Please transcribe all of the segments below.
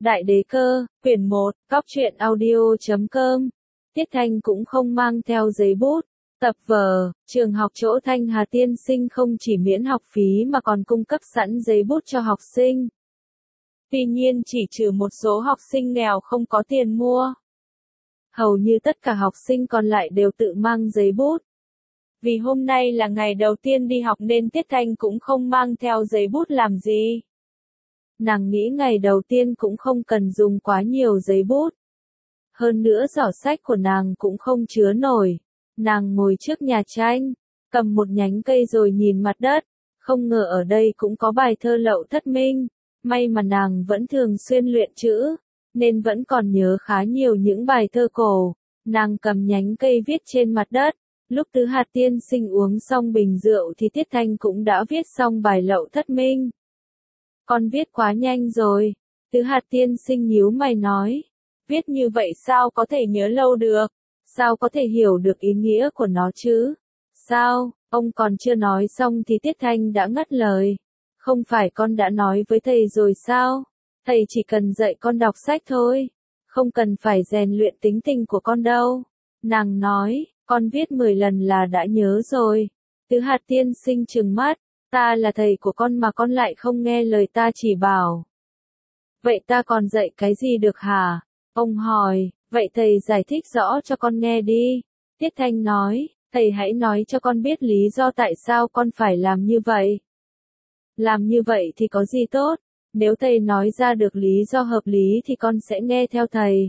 Đại đế cơ, quyển 1, Góc truyện audio.com. Tiết Thanh cũng không mang theo giấy bút, tập vở, trường học chỗ Thanh Hà tiên sinh không chỉ miễn học phí mà còn cung cấp sẵn giấy bút cho học sinh. Tuy nhiên chỉ trừ một số học sinh nghèo không có tiền mua. Hầu như tất cả học sinh còn lại đều tự mang giấy bút. Vì hôm nay là ngày đầu tiên đi học nên Tiết Thanh cũng không mang theo giấy bút làm gì. Nàng nghĩ ngày đầu tiên cũng không cần dùng quá nhiều giấy bút. Hơn nữa giỏ sách của nàng cũng không chứa nổi. Nàng ngồi trước nhà tranh, cầm một nhánh cây rồi nhìn mặt đất. Không ngờ ở đây cũng có bài thơ Lậu Thất Minh. May mà nàng vẫn thường xuyên luyện chữ, nên vẫn còn nhớ khá nhiều những bài thơ cổ. Nàng cầm nhánh cây viết trên mặt đất. Lúc Tứ Hạt tiên sinh uống xong bình rượu thì Tiết Thanh cũng đã viết xong bài Lậu Thất Minh. Con viết quá nhanh rồi, Tứ Hạt tiên sinh nhíu mày nói. Viết như vậy sao có thể nhớ lâu được, sao có thể hiểu được ý nghĩa của nó chứ? Sao, ông còn chưa nói xong thì Tiết Thanh đã ngắt lời. Không phải con đã nói với thầy rồi sao? Thầy chỉ cần dạy con đọc sách thôi, không cần phải rèn luyện tính tình của con đâu. Nàng nói, con viết 10 lần là đã nhớ rồi. Tứ Hạt tiên sinh trừng mắt. Ta là thầy của con mà con lại không nghe lời ta chỉ bảo. Vậy ta còn dạy cái gì được hả? Ông hỏi, vậy thầy giải thích rõ cho con nghe đi. Tiết Thanh nói, thầy hãy nói cho con biết lý do tại sao con phải làm như vậy. Làm như vậy thì có gì tốt? Nếu thầy nói ra được lý do hợp lý thì con sẽ nghe theo thầy.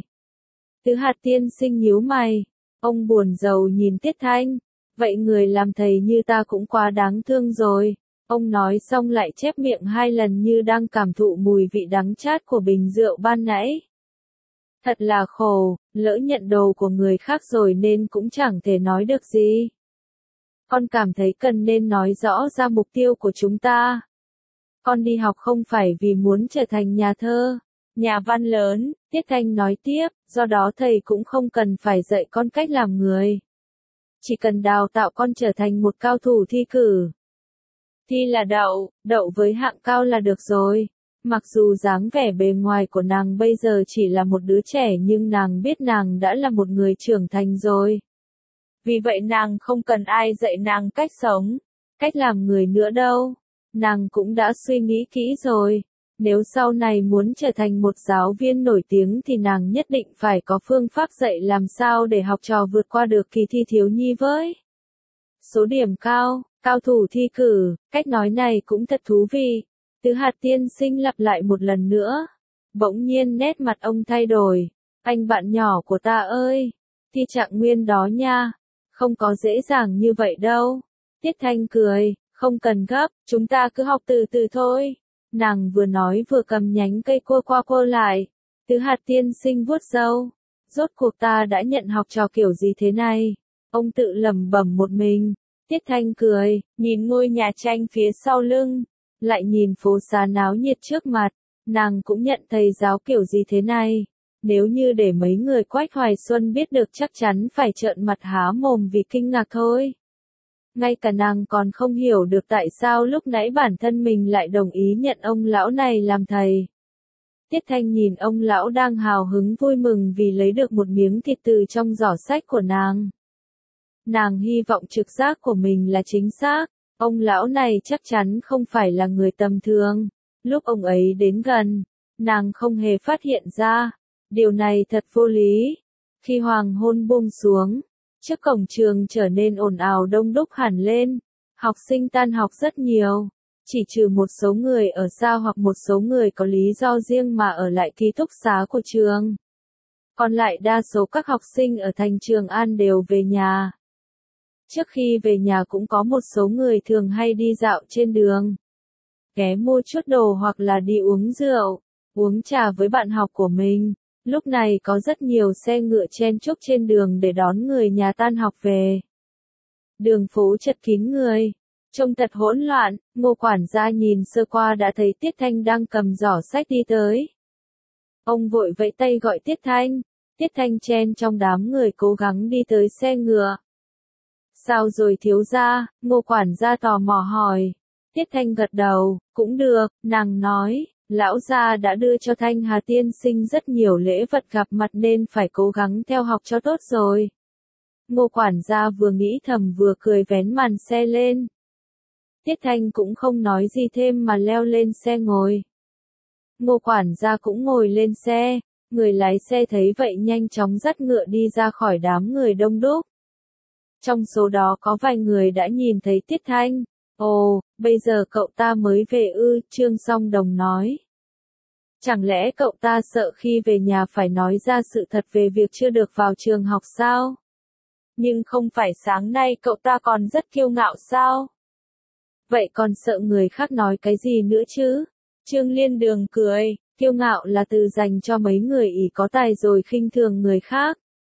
Tứ Hạt tiên sinh nhíu mày. Ông buồn rầu nhìn Tiết Thanh. Vậy người làm thầy như ta cũng quá đáng thương rồi. Ông nói xong lại chép miệng 2 lần như đang cảm thụ mùi vị đắng chát của bình rượu ban nãy. Thật là khổ, lỡ nhận đồ của người khác rồi nên cũng chẳng thể nói được gì. Con cảm thấy cần nên nói rõ ra mục tiêu của chúng ta. Con đi học không phải vì muốn trở thành nhà thơ, nhà văn lớn, Tiết Thanh nói tiếp, do đó thầy cũng không cần phải dạy con cách làm người. Chỉ cần đào tạo con trở thành một cao thủ thi cử. Thi là đậu với hạng cao là được rồi. Mặc dù dáng vẻ bề ngoài của nàng bây giờ chỉ là một đứa trẻ nhưng nàng biết nàng đã là một người trưởng thành rồi. Vì vậy nàng không cần ai dạy nàng cách sống, cách làm người nữa đâu. Nàng cũng đã suy nghĩ kỹ rồi. Nếu sau này muốn trở thành một giáo viên nổi tiếng thì nàng nhất định phải có phương pháp dạy làm sao để học trò vượt qua được kỳ thi thiếu nhi với số điểm cao. Cao thủ thi cử, cách nói này cũng thật thú vị. Tứ Hạt tiên sinh lặp lại một lần nữa. Bỗng nhiên nét mặt ông thay đổi. Anh bạn nhỏ của ta ơi, thi trạng nguyên đó nha. Không có dễ dàng như vậy đâu. Tiết Thanh cười, không cần gấp, chúng ta cứ học từ từ thôi. Nàng vừa nói vừa cầm nhánh cây cua qua cua lại. Tứ Hạt tiên sinh vuốt râu. Rốt cuộc ta đã nhận học trò kiểu gì thế này? Ông tự lẩm bẩm một mình. Tiết Thanh cười, nhìn ngôi nhà tranh phía sau lưng, lại nhìn phố xá náo nhiệt trước mặt, nàng cũng nhận thầy giáo kiểu gì thế này. Nếu như để mấy người Quách Hoài Xuân biết được chắc chắn phải trợn mặt há mồm vì kinh ngạc thôi. Ngay cả nàng còn không hiểu được tại sao lúc nãy bản thân mình lại đồng ý nhận ông lão này làm thầy. Tiết Thanh nhìn ông lão đang hào hứng vui mừng vì lấy được một miếng thịt từ trong giỏ sách của nàng. Nàng hy vọng trực giác của mình là chính xác, ông lão này chắc chắn không phải là người tầm thường. Lúc ông ấy đến gần, nàng không hề phát hiện ra. Điều này thật vô lý. Khi hoàng hôn buông xuống, trước cổng trường trở nên ồn ào đông đúc hẳn lên. Học sinh tan học rất nhiều, chỉ trừ một số người ở xa hoặc một số người có lý do riêng mà ở lại ký túc xá của trường. Còn lại đa số các học sinh ở thành Trường An đều về nhà. Trước khi về nhà cũng có một số người thường hay đi dạo trên đường. Ghé mua chút đồ hoặc là đi uống rượu, uống trà với bạn học của mình. Lúc này có rất nhiều xe ngựa chen chúc trên đường để đón người nhà tan học về. Đường phố chật kín người, trông thật hỗn loạn. Ngô quản gia nhìn sơ qua đã thấy Tiết Thanh đang cầm giỏ sách đi tới. Ông vội vẫy tay gọi Tiết Thanh. Tiết Thanh chen trong đám người cố gắng đi tới xe ngựa. Sao rồi thiếu gia? Ngô quản gia tò mò hỏi. Tiết Thanh gật đầu, cũng được, nàng nói, Lão gia đã đưa cho Thanh Hà tiên sinh rất nhiều lễ vật gặp mặt nên phải cố gắng theo học cho tốt rồi. Ngô quản gia vừa nghĩ thầm vừa cười vén màn xe lên. Tiết Thanh cũng không nói gì thêm mà leo lên xe ngồi. Ngô quản gia cũng ngồi lên xe, người lái xe thấy vậy nhanh chóng dắt ngựa đi ra khỏi đám người đông đúc. Trong số đó có vài người đã nhìn thấy Tiết Thanh. Ồ, bây giờ cậu ta mới về ư, Trương Song Đồng nói. Chẳng lẽ cậu ta sợ khi về nhà phải nói ra sự thật về việc chưa được vào trường học sao? Nhưng không phải sáng nay cậu ta còn rất kiêu ngạo sao? Vậy còn sợ người khác nói cái gì nữa chứ? Trương Liên Đường cười, kiêu ngạo là từ dành cho mấy người ỷ có tài rồi khinh thường người khác.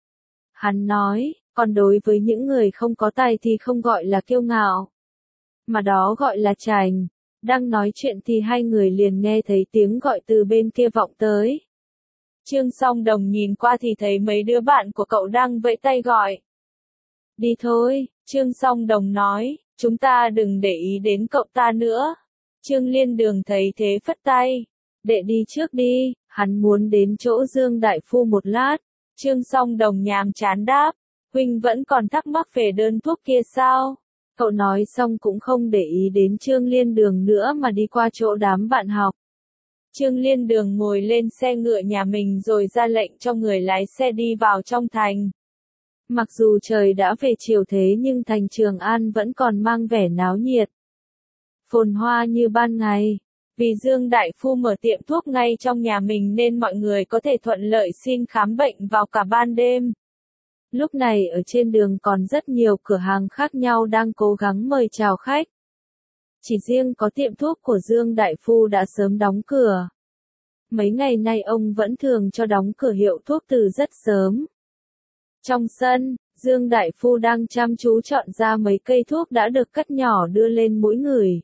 Hắn nói, còn đối với những người không có tài thì không gọi là kiêu ngạo, mà đó gọi là chảnh. Đang nói chuyện thì hai người liền nghe thấy tiếng gọi từ bên kia vọng tới. Trương Song Đồng nhìn qua thì thấy mấy đứa bạn của cậu đang vẫy tay gọi. Đi thôi, Trương Song Đồng nói, chúng ta đừng để ý đến cậu ta nữa. Trương Liên Đường thấy thế phất tay. Đệ đi trước đi, hắn muốn đến chỗ Dương Đại Phu một lát. Trương Song Đồng nhàm chán đáp, huynh vẫn còn thắc mắc về đơn thuốc kia sao? Cậu nói xong cũng không để ý đến Trương Liên Đường nữa mà đi qua chỗ đám bạn học. Trương Liên Đường ngồi lên xe ngựa nhà mình rồi ra lệnh cho người lái xe đi vào trong thành. Mặc dù trời đã về chiều thế nhưng thành Trường An vẫn còn mang vẻ náo nhiệt, phồn hoa như ban ngày. Vì Dương Đại Phu mở tiệm thuốc ngay trong nhà mình nên mọi người có thể thuận lợi xin khám bệnh vào cả ban đêm. Lúc này ở trên đường còn rất nhiều cửa hàng khác nhau đang cố gắng mời chào khách. Chỉ riêng có tiệm thuốc của Dương Đại Phu đã sớm đóng cửa. Mấy ngày nay ông vẫn thường cho đóng cửa hiệu thuốc từ rất sớm. Trong sân, Dương Đại Phu đang chăm chú chọn ra mấy cây thuốc đã được cắt nhỏ đưa lên mũi người.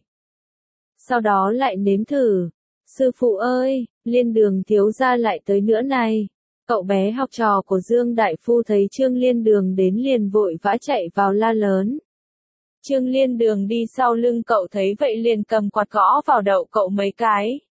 Sau đó lại nếm thử. Sư phụ ơi, Liên Đường thiếu gia lại tới nữa này. Cậu bé học trò của Dương Đại Phu thấy Trương Liên Đường đến liền vội vã chạy vào la lớn. Trương Liên Đường đi sau lưng cậu thấy vậy liền cầm quạt gõ vào đầu cậu mấy cái.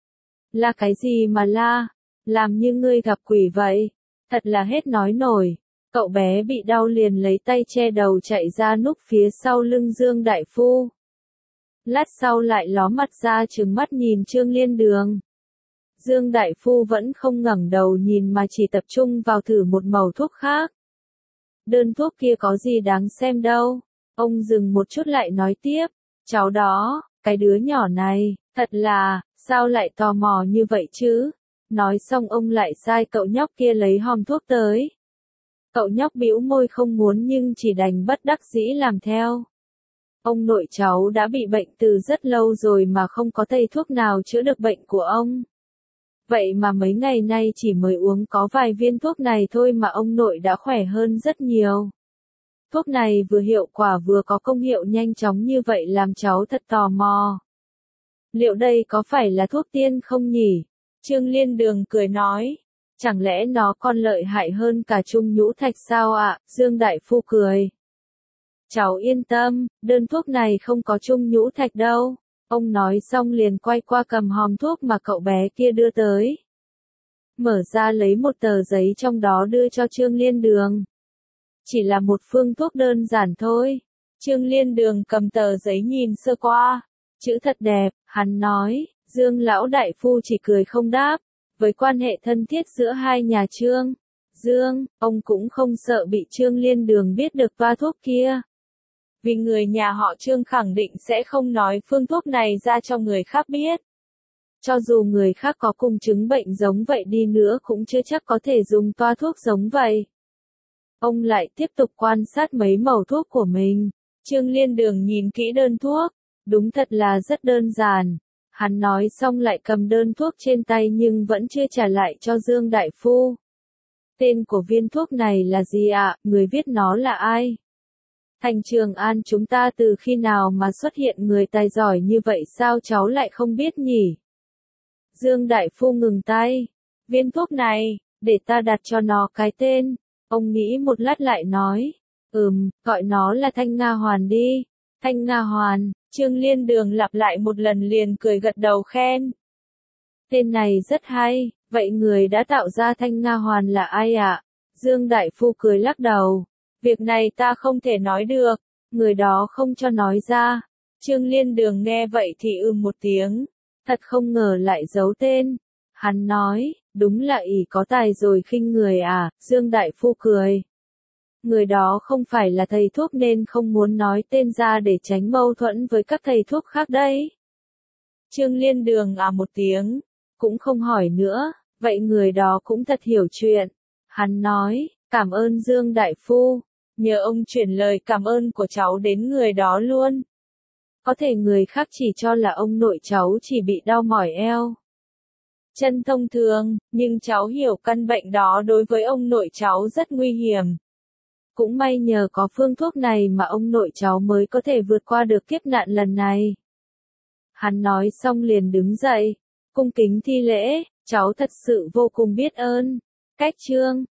La cái gì mà la? Làm như ngươi gặp quỷ vậy. Thật là hết nói nổi. Cậu bé bị đau liền lấy tay che đầu chạy ra núp phía sau lưng Dương Đại Phu. Lát sau lại ló mặt ra trừng mắt nhìn Trương Liên Đường. Dương Đại Phu vẫn không ngẩng đầu nhìn mà chỉ tập trung vào thử một mẩu thuốc khác. Đơn thuốc kia có gì đáng xem đâu. Ông dừng một chút lại nói tiếp. Cháu đó, cái đứa nhỏ này, thật là, sao lại tò mò như vậy chứ? Nói xong ông lại sai cậu nhóc kia lấy hòm thuốc tới. Cậu nhóc bĩu môi không muốn nhưng chỉ đành bất đắc dĩ làm theo. Ông nội cháu đã bị bệnh từ rất lâu rồi mà không có thầy thuốc nào chữa được bệnh của ông. Vậy mà mấy ngày nay chỉ mới uống có vài viên thuốc này thôi mà ông nội đã khỏe hơn rất nhiều. Thuốc này vừa hiệu quả vừa có công hiệu nhanh chóng như vậy làm cháu thật tò mò. Liệu đây có phải là thuốc tiên không nhỉ? Trương Liên Đường cười nói. Chẳng lẽ nó còn lợi hại hơn cả trung nhũ thạch sao ạ? Dương Đại Phu cười. Cháu yên tâm, đơn thuốc này không có trung nhũ thạch đâu. Ông nói xong liền quay qua cầm hòm thuốc mà cậu bé kia đưa tới. Mở ra lấy một tờ giấy trong đó đưa cho Trương Liên Đường. Chỉ là một phương thuốc đơn giản thôi. Trương Liên Đường cầm tờ giấy nhìn sơ qua. Chữ thật đẹp, hắn nói. Dương Lão Đại Phu chỉ cười không đáp. Với quan hệ thân thiết giữa hai nhà Trương, Dương, ông cũng không sợ bị Trương Liên Đường biết được toa thuốc kia. Vì người nhà họ Trương khẳng định sẽ không nói phương thuốc này ra cho người khác biết. Cho dù người khác có cùng chứng bệnh giống vậy đi nữa cũng chưa chắc có thể dùng toa thuốc giống vậy. Ông lại tiếp tục quan sát mấy mẩu thuốc của mình. Trương Liên Đường nhìn kỹ đơn thuốc. Đúng thật là rất đơn giản. Hắn nói xong lại cầm đơn thuốc trên tay nhưng vẫn chưa trả lại cho Dương Đại Phu. Tên của viên thuốc này là gì ạ? Người viết nó là ai? Thành Trường An chúng ta từ khi nào mà xuất hiện người tài giỏi như vậy sao cháu lại không biết nhỉ? Dương Đại Phu ngừng tay. Viên thuốc này, để ta đặt cho nó cái tên. Ông nghĩ một lát lại nói. Gọi nó là Thanh Nga Hoàn đi. Thanh Nga Hoàn. Trương Liên Đường lặp lại một lần liền cười gật đầu khen. Tên này rất hay, vậy người đã tạo ra Thanh Nga Hoàn là ai ạ? Dương Đại Phu cười lắc đầu. Việc này ta không thể nói được, người đó không cho nói ra. Trương Liên Đường nghe vậy thì một tiếng, thật không ngờ lại giấu tên. Hắn nói, đúng là ỷ có tài rồi khinh người à, Dương Đại Phu cười. Người đó không phải là thầy thuốc nên không muốn nói tên ra để tránh mâu thuẫn với các thầy thuốc khác đấy. Trương Liên Đường một tiếng, cũng không hỏi nữa, vậy người đó cũng thật hiểu chuyện. Hắn nói, cảm ơn Dương Đại Phu, nhờ ông chuyển lời cảm ơn của cháu đến người đó luôn. Có thể người khác chỉ cho là ông nội cháu chỉ bị đau mỏi eo chân thông thường, nhưng cháu hiểu căn bệnh đó đối với ông nội cháu rất nguy hiểm. Cũng may nhờ có phương thuốc này mà ông nội cháu mới có thể vượt qua được kiếp nạn lần này. Hắn nói xong liền đứng dậy, cung kính thi lễ, cháu thật sự vô cùng biết ơn. Cách chương